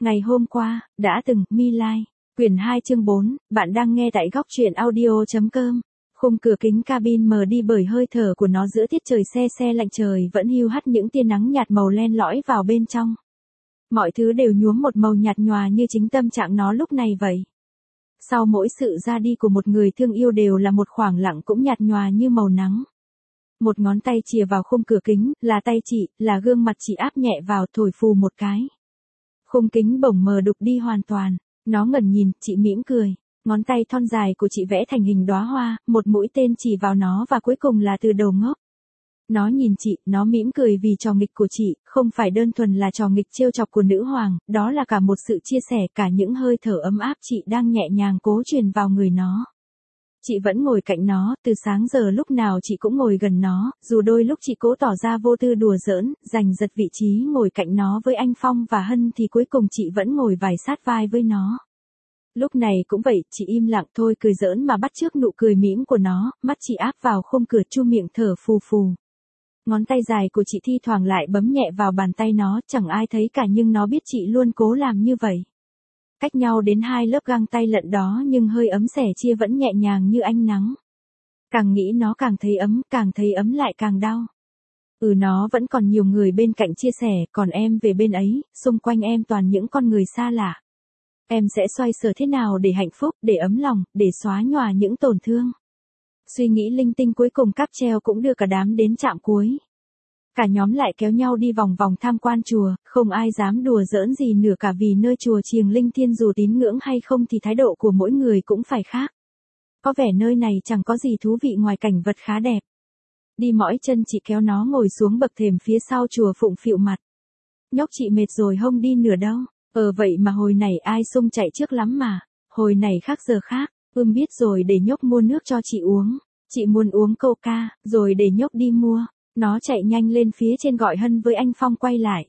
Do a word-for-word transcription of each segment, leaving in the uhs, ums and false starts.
Ngày hôm qua, đã từng, My Lai, quyển hai chương bốn, bạn đang nghe tại góc truyện audio.com. Khung cửa kính cabin mờ đi bởi hơi thở của nó giữa tiết trời se se lạnh, trời vẫn hiu hắt những tia nắng nhạt màu len lỏi vào bên trong. Mọi thứ đều nhuốm một màu nhạt nhòa như chính tâm trạng nó lúc này vậy. Sau mỗi sự ra đi của một người thương yêu đều là một khoảng lặng cũng nhạt nhòa như màu nắng. Một ngón tay chìa vào khung cửa kính, là tay chị, là gương mặt chị áp nhẹ vào, thổi phù một cái. Khung kính bỗng mờ đục đi hoàn toàn. Nó ngẩn nhìn, chị mỉm cười. Ngón tay thon dài của chị vẽ thành hình đóa hoa, một mũi tên chỉ vào nó và cuối cùng là từ đầu ngốc. Nó nhìn chị, nó mỉm cười vì trò nghịch của chị, không phải đơn thuần là trò nghịch trêu chọc của nữ hoàng, đó là cả một sự chia sẻ, cả những hơi thở ấm áp chị đang nhẹ nhàng cố truyền vào người nó. Chị vẫn ngồi cạnh nó, từ sáng giờ lúc nào chị cũng ngồi gần nó, dù đôi lúc chị cố tỏ ra vô tư đùa giỡn, giành giật vị trí ngồi cạnh nó với anh Phong và Hân thì cuối cùng chị vẫn ngồi vài sát vai với nó. Lúc này cũng vậy, chị im lặng thôi cười giỡn mà bắt chước nụ cười mỉm của nó, mắt chị áp vào khung cửa chu miệng thở phù phù. Ngón tay dài của chị thi thoảng lại bấm nhẹ vào bàn tay nó, chẳng ai thấy cả nhưng nó biết chị luôn cố làm như vậy. Cách nhau đến hai lớp găng tay lận đó nhưng hơi ấm sẻ chia vẫn nhẹ nhàng như ánh nắng. Càng nghĩ nó càng thấy ấm, càng thấy ấm lại càng đau. Ừ, nó vẫn còn nhiều người bên cạnh chia sẻ, còn em về bên ấy, xung quanh em toàn những con người xa lạ. Em sẽ xoay sở thế nào để hạnh phúc, để ấm lòng, để xóa nhòa những tổn thương. Suy nghĩ linh tinh cuối cùng cáp treo cũng đưa cả đám đến trạm cuối. Cả nhóm lại kéo nhau đi vòng vòng tham quan chùa, không ai dám đùa giỡn gì nữa cả vì nơi chùa chiềng linh thiêng dù tín ngưỡng hay không thì thái độ của mỗi người cũng phải khác. Có vẻ nơi này chẳng có gì thú vị ngoài cảnh vật khá đẹp. Đi mỏi chân chị kéo nó ngồi xuống bậc thềm phía sau chùa phụng phịu mặt. Nhóc chị mệt rồi không đi nữa đâu. Ờ vậy mà hồi này ai xung chạy trước lắm mà. Hồi này khác giờ khác. Ưm biết rồi để nhóc mua nước cho chị uống. Chị muốn uống Coca, rồi để nhóc đi mua. Nó chạy nhanh lên phía trên gọi Hân với anh Phong quay lại.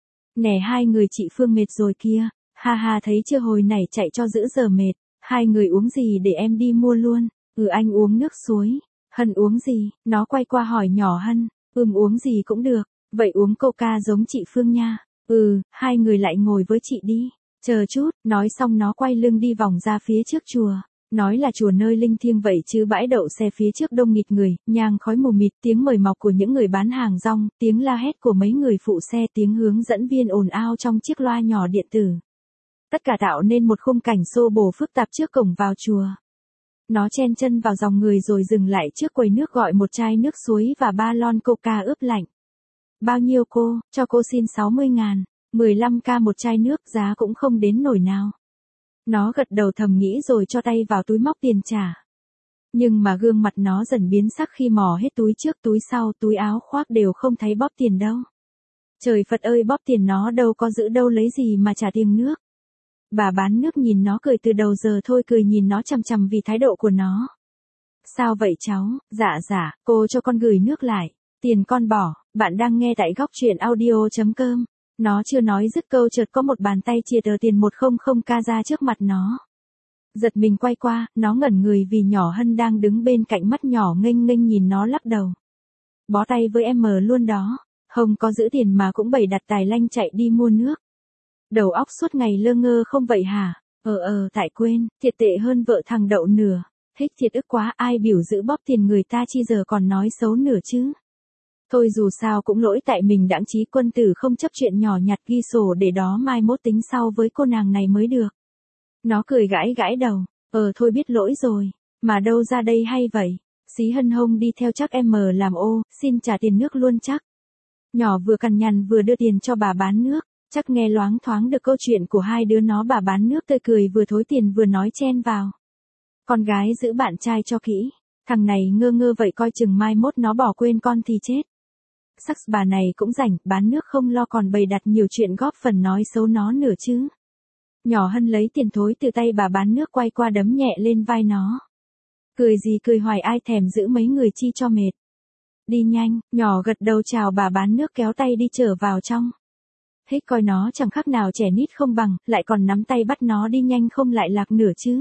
Nè hai người chị Phương mệt rồi kia. Ha ha thấy chưa hồi này chạy cho giữ giờ mệt. Hai người uống gì để em đi mua luôn. Ừ anh uống nước suối. Hân uống gì? Nó quay qua hỏi nhỏ Hân. Ừm uống gì cũng được. Vậy uống Coca giống chị Phương nha. Ừ, hai người lại ngồi với chị đi. Chờ chút, nói xong nó quay lưng đi vòng ra phía trước chùa. Nói là chùa nơi linh thiêng vậy chứ bãi đậu xe phía trước đông nghịt người, nhang khói mù mịt, tiếng mời mọc của những người bán hàng rong, tiếng la hét của mấy người phụ xe, tiếng hướng dẫn viên ồn ào trong chiếc loa nhỏ điện tử. Tất cả tạo nên một khung cảnh xô bồ phức tạp trước cổng vào chùa. Nó chen chân vào dòng người rồi dừng lại trước quầy nước gọi một chai nước suối và ba lon Coca ướp lạnh. Bao nhiêu cô? Cho cô xin sáu mươi ngàn. mười lăm k một chai nước, giá cũng không đến nổi nào. Nó gật đầu thầm nghĩ rồi cho tay vào túi móc tiền trả. Nhưng mà gương mặt nó dần biến sắc khi mò hết túi trước túi sau, túi áo khoác đều không thấy bóp tiền đâu. Trời Phật ơi, bóp tiền nó đâu có giữ đâu lấy gì mà trả tiền nước. Bà bán nước nhìn nó cười từ đầu giờ thôi cười nhìn nó chằm chằm vì thái độ của nó. Sao vậy cháu? Dạ dạ, cô cho con gửi nước lại. Tiền con bỏ, bạn đang nghe tại góc truyện audio.com. Nó chưa nói dứt câu chợt có một bàn tay chìa tờ tiền một trăm k ra trước mặt nó. Giật mình quay qua, nó ngẩn người vì nhỏ Hân đang đứng bên cạnh mắt nhỏ nghênh nghênh nhìn nó lắc đầu. Bó tay với em mờ luôn đó, không có giữ tiền mà cũng bày đặt tài lanh chạy đi mua nước. Đầu óc suốt ngày lơ ngơ không vậy hả? Ờ ờ tại quên, thiệt tệ hơn vợ thằng Đậu nửa. Thích thiệt ức quá, ai biểu giữ bóp tiền người ta chi giờ còn nói xấu nửa chứ. Thôi dù sao cũng lỗi tại mình đãng trí quân tử không chấp chuyện nhỏ nhặt ghi sổ để đó mai mốt tính sau với cô nàng này mới được. Nó cười gãi gãi đầu, ờ thôi biết lỗi rồi, mà đâu ra đây hay vậy, xí Hân hông đi theo chắc em mờ làm ô, xin trả tiền nước luôn chắc. Nhỏ vừa cằn nhằn vừa đưa tiền cho bà bán nước, chắc nghe loáng thoáng được câu chuyện của hai đứa nó bà bán nước tươi cười vừa thối tiền vừa nói chen vào. Con gái giữ bạn trai cho kỹ, thằng này ngơ ngơ vậy coi chừng mai mốt nó bỏ quên con thì chết. Sắc bà này cũng rảnh, bán nước không lo còn bày đặt nhiều chuyện góp phần nói xấu nó nữa chứ. Nhỏ Hân lấy tiền thối từ tay bà bán nước quay qua đấm nhẹ lên vai nó. Cười gì cười hoài ai thèm giữ mấy người chi cho mệt. Đi nhanh, nhỏ gật đầu chào bà bán nước kéo tay đi trở vào trong. Hích coi nó chẳng khác nào trẻ nít không bằng, lại còn nắm tay bắt nó đi nhanh không lại lạc nửa chứ.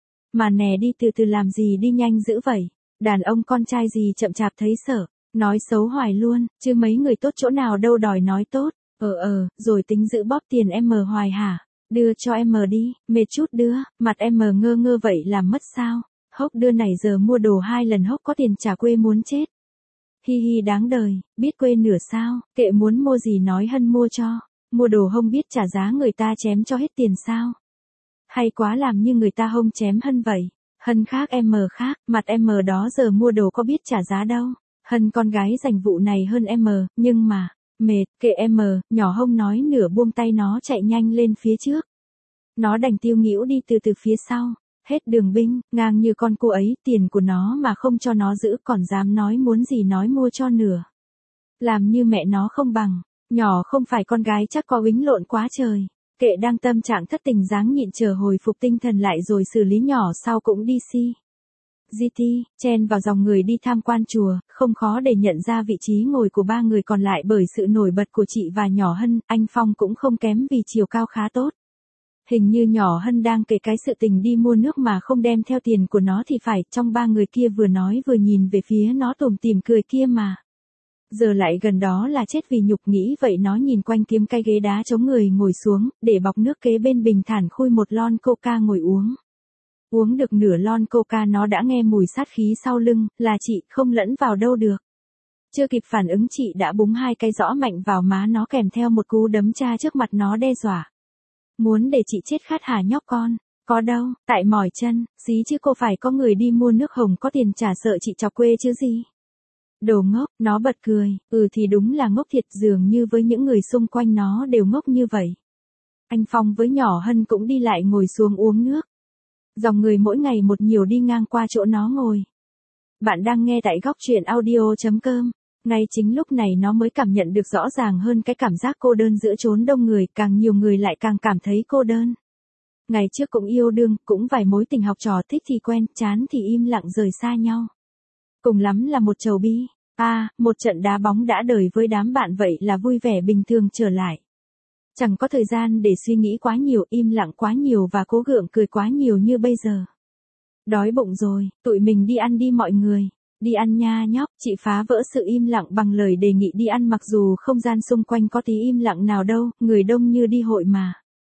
Mà nè đi từ từ làm gì đi nhanh dữ vậy, đàn ông con trai gì chậm chạp thấy sợ. Nói xấu hoài luôn, chứ mấy người tốt chỗ nào đâu đòi nói tốt. Ờ ờ, rồi tính giữ bóp tiền em mờ hoài hả? Đưa cho em đi, mệt chút đưa, mặt em ngơ ngơ vậy làm mất sao? Hốc đưa này giờ mua đồ hai lần hốc có tiền trả quê muốn chết. Hi hi đáng đời, biết quê nửa sao, kệ muốn mua gì nói Hân mua cho. Mua đồ không biết trả giá người ta chém cho hết tiền sao? Hay quá làm như người ta không chém Hân vậy. Hân khác em khác, mặt em đó giờ mua đồ có biết trả giá đâu. Hân con gái dành vụ này hơn em, nhưng mà, mệt, kệ em, nhỏ hông nói nửa buông tay nó chạy nhanh lên phía trước. Nó đành tiêu nghĩu đi từ từ phía sau, hết đường binh, ngang như con cô ấy, tiền của nó mà không cho nó giữ còn dám nói muốn gì nói mua cho nửa. Làm như mẹ nó không bằng, nhỏ không phải con gái chắc có uýnh lộn quá trời. Kệ đang tâm trạng thất tình dáng nhịn chờ hồi phục tinh thần lại rồi xử lý nhỏ sau cũng đi si. giê tê, chen vào dòng người đi tham quan chùa, không khó để nhận ra vị trí ngồi của ba người còn lại bởi sự nổi bật của chị và nhỏ Hân, anh Phong cũng không kém vì chiều cao khá tốt. Hình như nhỏ Hân đang kể cái sự tình đi mua nước mà không đem theo tiền của nó thì phải, trong ba người kia vừa nói vừa nhìn về phía nó tủm tỉm cười kia mà. Giờ lại gần đó là chết vì nhục nghĩ vậy nó nhìn quanh kiếm cái ghế đá chống người ngồi xuống, để bọc nước kế bên bình thản khui một lon coca ngồi uống. Uống được nửa lon coca nó đã nghe mùi sát khí sau lưng, là chị không lẫn vào đâu được. Chưa kịp phản ứng chị đã búng hai cái rõ mạnh vào má nó kèm theo một cú đấm cha trước mặt nó đe dọa. Muốn để chị chết khát hả nhóc con? Có đâu, tại mỏi chân, dí chứ cô phải có người đi mua nước hồng có tiền trả sợ chị chọc quê chứ gì. Đồ ngốc, nó bật cười, ừ thì đúng là ngốc thiệt dường như với những người xung quanh nó đều ngốc như vậy. Anh Phong với nhỏ Hân cũng đi lại ngồi xuống uống nước. Dòng người mỗi ngày một nhiều đi ngang qua chỗ nó ngồi. Bạn đang nghe tại góc truyện audio chấm com. Ngay chính lúc này nó mới cảm nhận được rõ ràng hơn cái cảm giác cô đơn giữa chốn đông người, càng nhiều người lại càng cảm thấy cô đơn. Ngày trước cũng yêu đương, cũng vài mối tình học trò thích thì quen, chán thì im lặng rời xa nhau. Cùng lắm là một chầu bi, à, một trận đá bóng đã đời với đám bạn vậy là vui vẻ bình thường trở lại. Chẳng có thời gian để suy nghĩ quá nhiều, im lặng quá nhiều và cố gượng cười quá nhiều như bây giờ. Đói bụng rồi, tụi mình đi ăn đi mọi người. Đi ăn nha nhóc, chị phá vỡ sự im lặng bằng lời đề nghị đi ăn mặc dù không gian xung quanh có tí im lặng nào đâu, người đông như đi hội mà.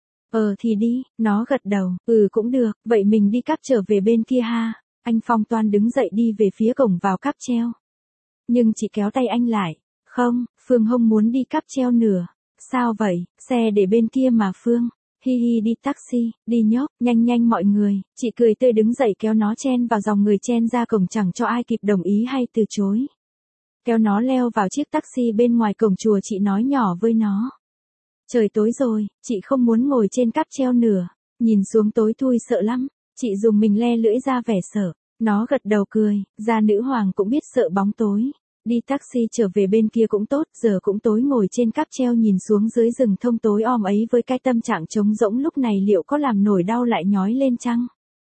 Ờ thì đi, nó gật đầu, ừ cũng được, vậy mình đi cáp trở về bên kia ha. Anh Phong toan đứng dậy đi về phía cổng vào cáp treo. Nhưng chị kéo tay anh lại, không, Phương không muốn đi cáp treo nữa. Sao vậy, xe để bên kia mà Phương. Hi hi đi taxi, đi nhóc, nhanh nhanh mọi người, chị cười tươi đứng dậy kéo nó chen vào dòng người chen ra cổng chẳng cho ai kịp đồng ý hay từ chối. Kéo nó leo vào chiếc taxi bên ngoài cổng chùa chị nói nhỏ với nó. Trời tối rồi, chị không muốn ngồi trên cáp treo nữa, nhìn xuống tối thui sợ lắm, chị dùng mình le lưỡi ra vẻ sợ, nó gật đầu cười, ra nữ hoàng cũng biết sợ bóng tối. Đi taxi trở về bên kia cũng tốt, giờ cũng tối ngồi trên cáp treo nhìn xuống dưới rừng thông tối om ấy với cái tâm trạng trống rỗng lúc này liệu có làm nổi đau lại nhói lên chăng?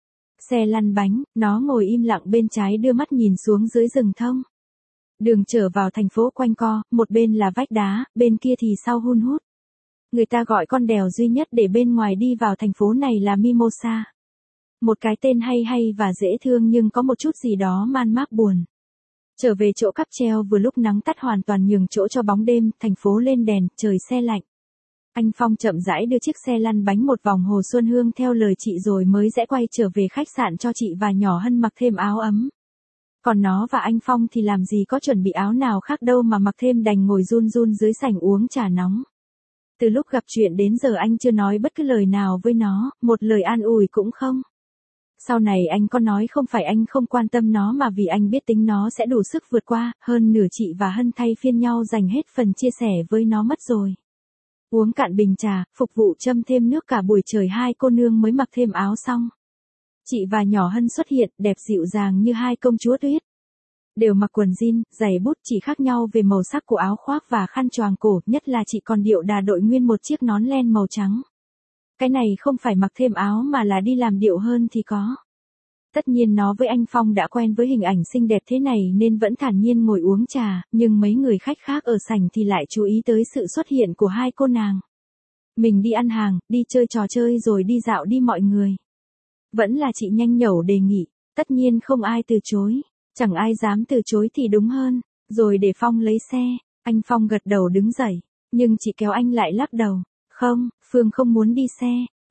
Xe lăn bánh, nó ngồi im lặng bên trái đưa mắt nhìn xuống dưới rừng thông. Đường trở vào thành phố quanh co, một bên là vách đá, bên kia thì sao hun hút. Người ta gọi con đèo duy nhất để bên ngoài đi vào thành phố này là Mimosa. Một cái tên hay hay và dễ thương nhưng có một chút gì đó man mác buồn. Trở về chỗ cáp treo vừa lúc nắng tắt hoàn toàn nhường chỗ cho bóng đêm, thành phố lên đèn, trời se lạnh. Anh Phong chậm rãi đưa chiếc xe lăn bánh một vòng Hồ Xuân Hương theo lời chị rồi mới rẽ quay trở về khách sạn cho chị và nhỏ Hân mặc thêm áo ấm. Còn nó và anh Phong thì làm gì có chuẩn bị áo nào khác đâu mà mặc thêm đành ngồi run run dưới sảnh uống trà nóng. Từ lúc gặp chuyện đến giờ anh chưa nói bất cứ lời nào với nó, một lời an ủi cũng không. Sau này anh có nói không phải anh không quan tâm nó mà vì anh biết tính nó sẽ đủ sức vượt qua, hơn nửa chị và Hân thay phiên nhau dành hết phần chia sẻ với nó mất rồi. Uống cạn bình trà, phục vụ châm thêm nước cả buổi trời hai cô nương mới mặc thêm áo xong. Chị và nhỏ Hân xuất hiện, đẹp dịu dàng như hai công chúa tuyết. Đều mặc quần jean, giày bút chỉ khác nhau về màu sắc của áo khoác và khăn choàng cổ, nhất là chị còn điệu đà đội nguyên một chiếc nón len màu trắng. Cái này không phải mặc thêm áo mà là đi làm điệu hơn thì có. Tất nhiên nó với anh Phong đã quen với hình ảnh xinh đẹp thế này nên vẫn thản nhiên ngồi uống trà, nhưng mấy người khách khác ở sảnh thì lại chú ý tới sự xuất hiện của hai cô nàng. Mình đi ăn hàng, đi chơi trò chơi rồi đi dạo đi mọi người. Vẫn là chị nhanh nhẩu đề nghị, tất nhiên không ai từ chối, chẳng ai dám từ chối thì đúng hơn, rồi để Phong lấy xe, anh Phong gật đầu đứng dậy, nhưng chị kéo anh lại lắc đầu, không, Phương không muốn đi xe,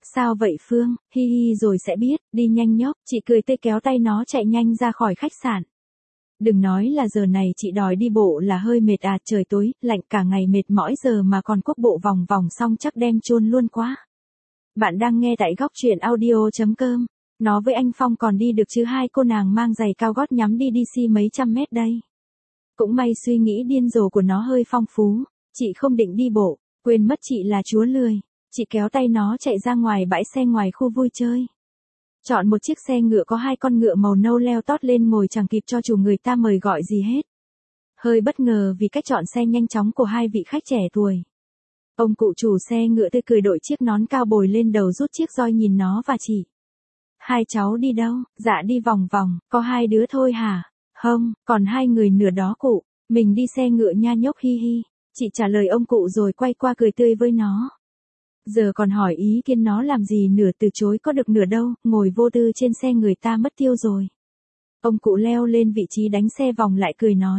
Sao vậy Phương, hi hi rồi sẽ biết, đi nhanh nhóc, chị cười tươi kéo tay nó chạy nhanh ra khỏi khách sạn. Đừng nói là giờ này chị đòi đi bộ là hơi mệt à, trời tối, lạnh cả ngày mệt mỏi giờ mà còn cuốc bộ vòng vòng xong chắc đem chôn luôn quá. Bạn đang nghe tại góc truyện audio.com. Nó với anh Phong còn đi được chứ, hai cô nàng mang giày cao gót nhắm đi đi xi mấy trăm mét đây. Cũng may suy nghĩ điên rồ của nó hơi phong phú, chị không định đi bộ, quên mất chị là chúa lười. Chị kéo tay nó chạy ra ngoài bãi xe ngoài khu vui chơi. Chọn một chiếc xe ngựa có hai con ngựa màu nâu leo tót lên ngồi chẳng kịp cho chủ người ta mời gọi gì hết. Hơi bất ngờ vì cách chọn xe nhanh chóng của hai vị khách trẻ tuổi. Ông cụ chủ xe ngựa tươi cười đội chiếc nón cao bồi lên đầu rút chiếc roi nhìn nó và chỉ. Hai cháu đi đâu? Dạ đi vòng vòng, có hai đứa thôi hả? Không, còn hai người nữa đó cụ, mình đi xe ngựa nha nhóc hi hi. Chị trả lời ông cụ rồi quay qua cười tươi với nó. Giờ còn hỏi ý kiến nó làm gì nửa từ chối có được nửa đâu, ngồi vô tư trên xe người ta mất tiêu rồi. Ông cụ leo lên vị trí đánh xe vòng lại cười nói.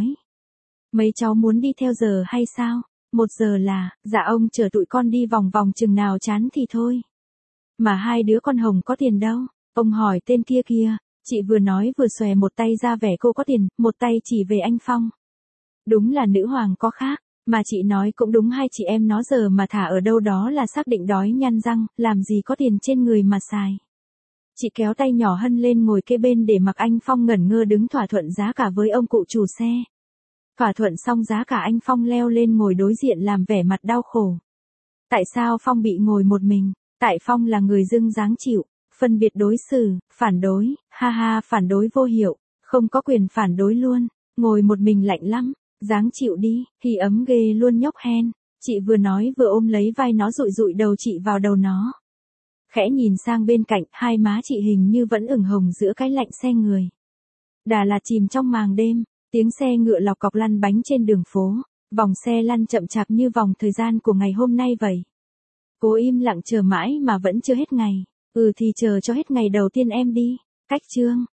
Mấy cháu muốn đi theo giờ hay sao? Một giờ là, dạ ông chở tụi con đi vòng vòng chừng nào chán thì thôi. Mà hai đứa con Hồng có tiền đâu? Ông hỏi tên kia kia, chị vừa nói vừa xòe một tay ra vẻ cô có tiền, một tay chỉ về anh Phong. Đúng là nữ hoàng có khác. Mà chị nói cũng đúng, hai chị em nó giờ mà thả ở đâu đó là xác định đói nhăn răng, làm gì có tiền trên người mà xài. Chị kéo tay nhỏ Hân lên ngồi kế bên để mặc anh Phong ngẩn ngơ đứng thỏa thuận giá cả với ông cụ chủ xe. Thỏa thuận xong giá cả anh Phong leo lên ngồi đối diện làm vẻ mặt đau khổ. Tại sao Phong bị ngồi một mình? Tại Phong là người dưng dáng chịu, phân biệt đối xử, phản đối, ha ha phản đối vô hiệu, không có quyền phản đối luôn, ngồi một mình lạnh lắm. Dáng chịu đi, thì ấm ghê luôn nhóc hen. Chị vừa nói vừa ôm lấy vai nó dụi dụi đầu chị vào đầu nó. Khẽ nhìn sang bên cạnh, hai má chị hình như vẫn ửng hồng giữa cái lạnh xe người. Đà Lạt chìm trong màng đêm, tiếng xe ngựa lọc cọc lăn bánh trên đường phố, vòng xe lăn chậm chạp như vòng thời gian của ngày hôm nay vậy. Cố im lặng chờ mãi mà vẫn chưa hết ngày. Ừ thì chờ cho hết ngày đầu tiên em đi. Cách chương.